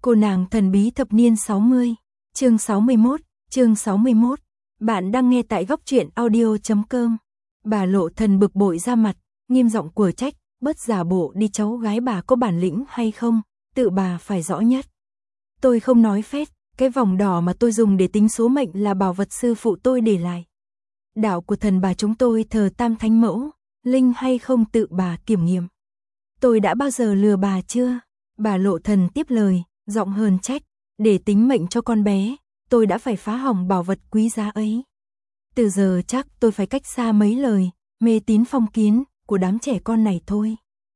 Cô nàng thần bí thập niên 60, chương 61. Bạn đang nghe tại góc truyện audio.com. Bà Lộ Thần bực bội ra mặt, nghiêm giọng của trách, bớt giả bộ đi, cháu gái bà có bản lĩnh hay không, tự bà phải rõ nhất. Tôi không nói phét, cái vòng đỏ mà tôi dùng để tính số mệnh là bảo vật sư phụ tôi để lại. Đạo của thần bà chúng tôi thờ Tam Thánh Mẫu, linh hay không tự bà kiểm nghiệm. Tôi đã bao giờ lừa bà chưa? Bà Lộ Thần tiếp lời, giọng hờn trách, để tính mệnh cho con bé, tôi đã phải phá hỏng bảo vật quý giá ấy. Từ giờ chắc tôi phải cách xa mấy lời mê tín phong kiến của đám trẻ con này thôi.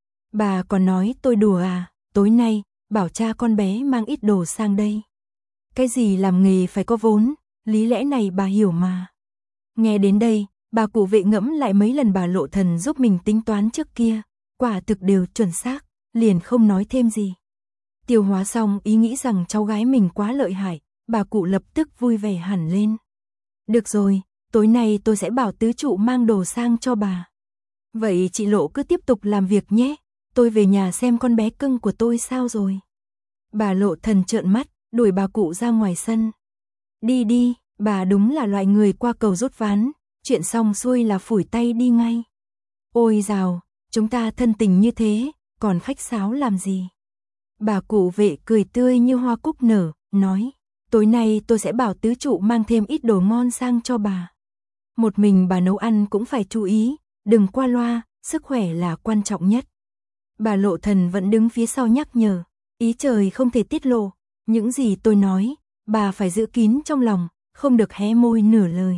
Bà còn nói tôi đùa à? Tối nay bảo cha con bé mang ít đồ sang đây. Cái gì làm nghề phải có vốn, lý lẽ này bà hiểu mà. Nghe đến đây, bà cụ Vệ ngẫm lại mấy lần bà Lộ Thần giúp mình tính toán trước kia, quả thực đều chuẩn xác, liền không nói thêm gì. Tiêu hóa xong ý nghĩ rằng cháu gái mình quá lợi hại, bà cụ lập tức vui vẻ hẳn lên. Được rồi, tối nay tôi sẽ bảo tứ trụ mang đồ sang cho bà. Vậy chị Lộ cứ tiếp tục làm việc nhé, tôi về nhà xem con bé cưng của tôi sao rồi. Bà Lộ Thần trợn mắt, đuổi bà cụ ra ngoài sân. Đi đi, bà đúng là loại người qua cầu rút ván, chuyện xong xuôi là phủi tay đi ngay. Ôi dào, chúng ta thân tình như thế, còn khách sáo làm gì? Bà cụ Vệ cười tươi như hoa cúc nở, nói, tối nay tôi sẽ bảo tứ trụ mang thêm ít đồ ngon sang cho bà. Một mình bà nấu ăn cũng phải chú ý, đừng qua loa, sức khỏe là quan trọng nhất. Bà Lộ Thần vẫn đứng phía sau nhắc nhở, ý trời không thể tiết lộ, những gì tôi nói, bà phải giữ kín trong lòng, không được hé môi nửa lời.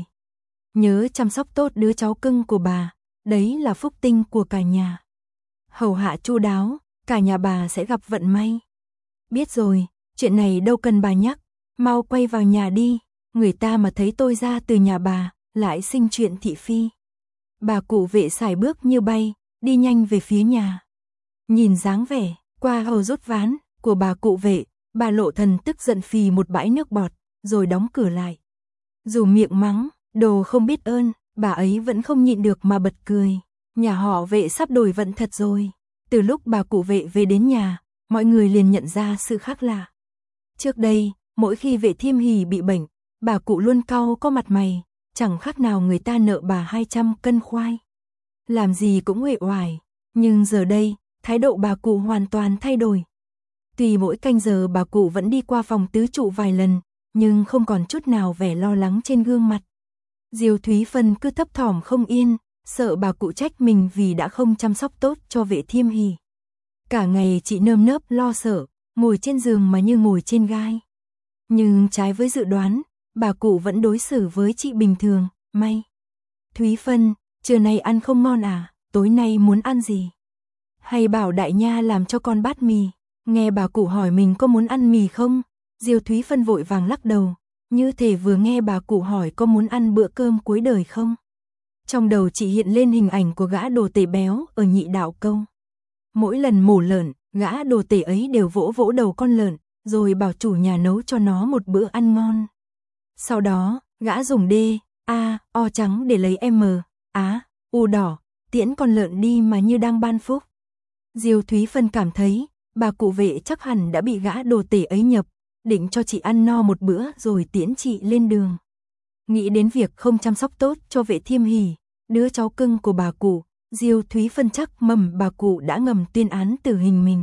Nhớ chăm sóc tốt đứa cháu cưng của bà, đấy là phúc tinh của cả nhà. Hầu hạ chu đáo, cả nhà bà sẽ gặp vận may. Biết rồi, chuyện này đâu cần bà nhắc, mau quay vào nhà đi, người ta mà thấy tôi ra từ nhà bà, lại sinh chuyện thị phi. Bà cụ Vệ sải bước như bay, đi nhanh về phía nhà. Nhìn dáng vẻ, qua hầu rút ván của bà cụ Vệ, bà Lộ Thần tức giận phì một bãi nước bọt, rồi đóng cửa lại. Dù miệng mắng, đồ không biết ơn, bà ấy vẫn không nhịn được mà bật cười. Nhà họ Vệ sắp đổi vận thật rồi. Từ lúc bà cụ Vệ về đến nhà, mọi người liền nhận ra sự khác lạ. Trước đây, mỗi khi Vệ Thiêm Hỉ bị bệnh, bà cụ luôn cau có mặt mày, chẳng khác nào người ta nợ bà 200 cân khoai. Làm gì cũng uể oải, nhưng giờ đây, thái độ bà cụ hoàn toàn thay đổi. Tuy mỗi canh giờ bà cụ vẫn đi qua phòng tứ trụ vài lần, nhưng không còn chút nào vẻ lo lắng trên gương mặt. Diêu Thúy Phân cứ thấp thỏm không yên, sợ bà cụ trách mình vì đã không chăm sóc tốt cho Vệ Thiêm Hỉ. Cả ngày chị nơm nớp lo sợ, ngồi trên giường mà như ngồi trên gai. Nhưng trái với dự đoán, bà cụ vẫn đối xử với chị bình thường, may. Thúy Phân, trưa nay ăn không ngon à, tối nay muốn ăn gì? Hay bảo đại nha làm cho con bát mì? Nghe bà cụ hỏi mình có muốn ăn mì không? Diêu Thúy Phân vội vàng lắc đầu, như thể vừa nghe bà cụ hỏi có muốn ăn bữa cơm cuối đời không. Trong đầu chị hiện lên hình ảnh của gã đồ tể béo ở Nhị Đạo Câu. Mỗi lần mổ lợn, gã đồ tể ấy đều vỗ vỗ đầu con lợn, rồi bảo chủ nhà nấu cho nó một bữa ăn ngon. Sau đó, gã dùng D, A, O trắng để lấy M, Á, U đỏ, tiễn con lợn đi mà như đang ban phúc. Diêu Thúy Phân cảm thấy, bà cụ Vệ chắc hẳn đã bị gã đồ tể ấy nhập, định cho chị ăn no một bữa rồi tiễn chị lên đường. Nghĩ đến việc không chăm sóc tốt cho Vệ Thiêm Hỉ, đứa cháu cưng của bà cụ, Diêu Thúy Phân chắc mầm bà cụ đã ngầm tuyên án tử hình mình.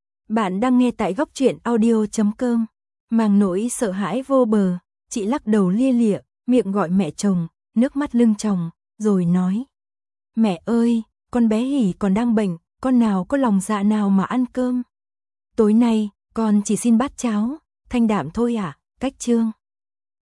Bạn đang nghe tại góc truyện audio.com. Mang nỗi sợ hãi vô bờ, chị lắc đầu lia lịa, miệng gọi mẹ chồng, nước mắt lưng tròng, rồi nói: Mẹ ơi, con bé Hỉ còn đang bệnh, con nào có lòng dạ nào mà ăn cơm. Tối nay, con chỉ xin bát cháo, thanh đạm thôi ạ, cách chương.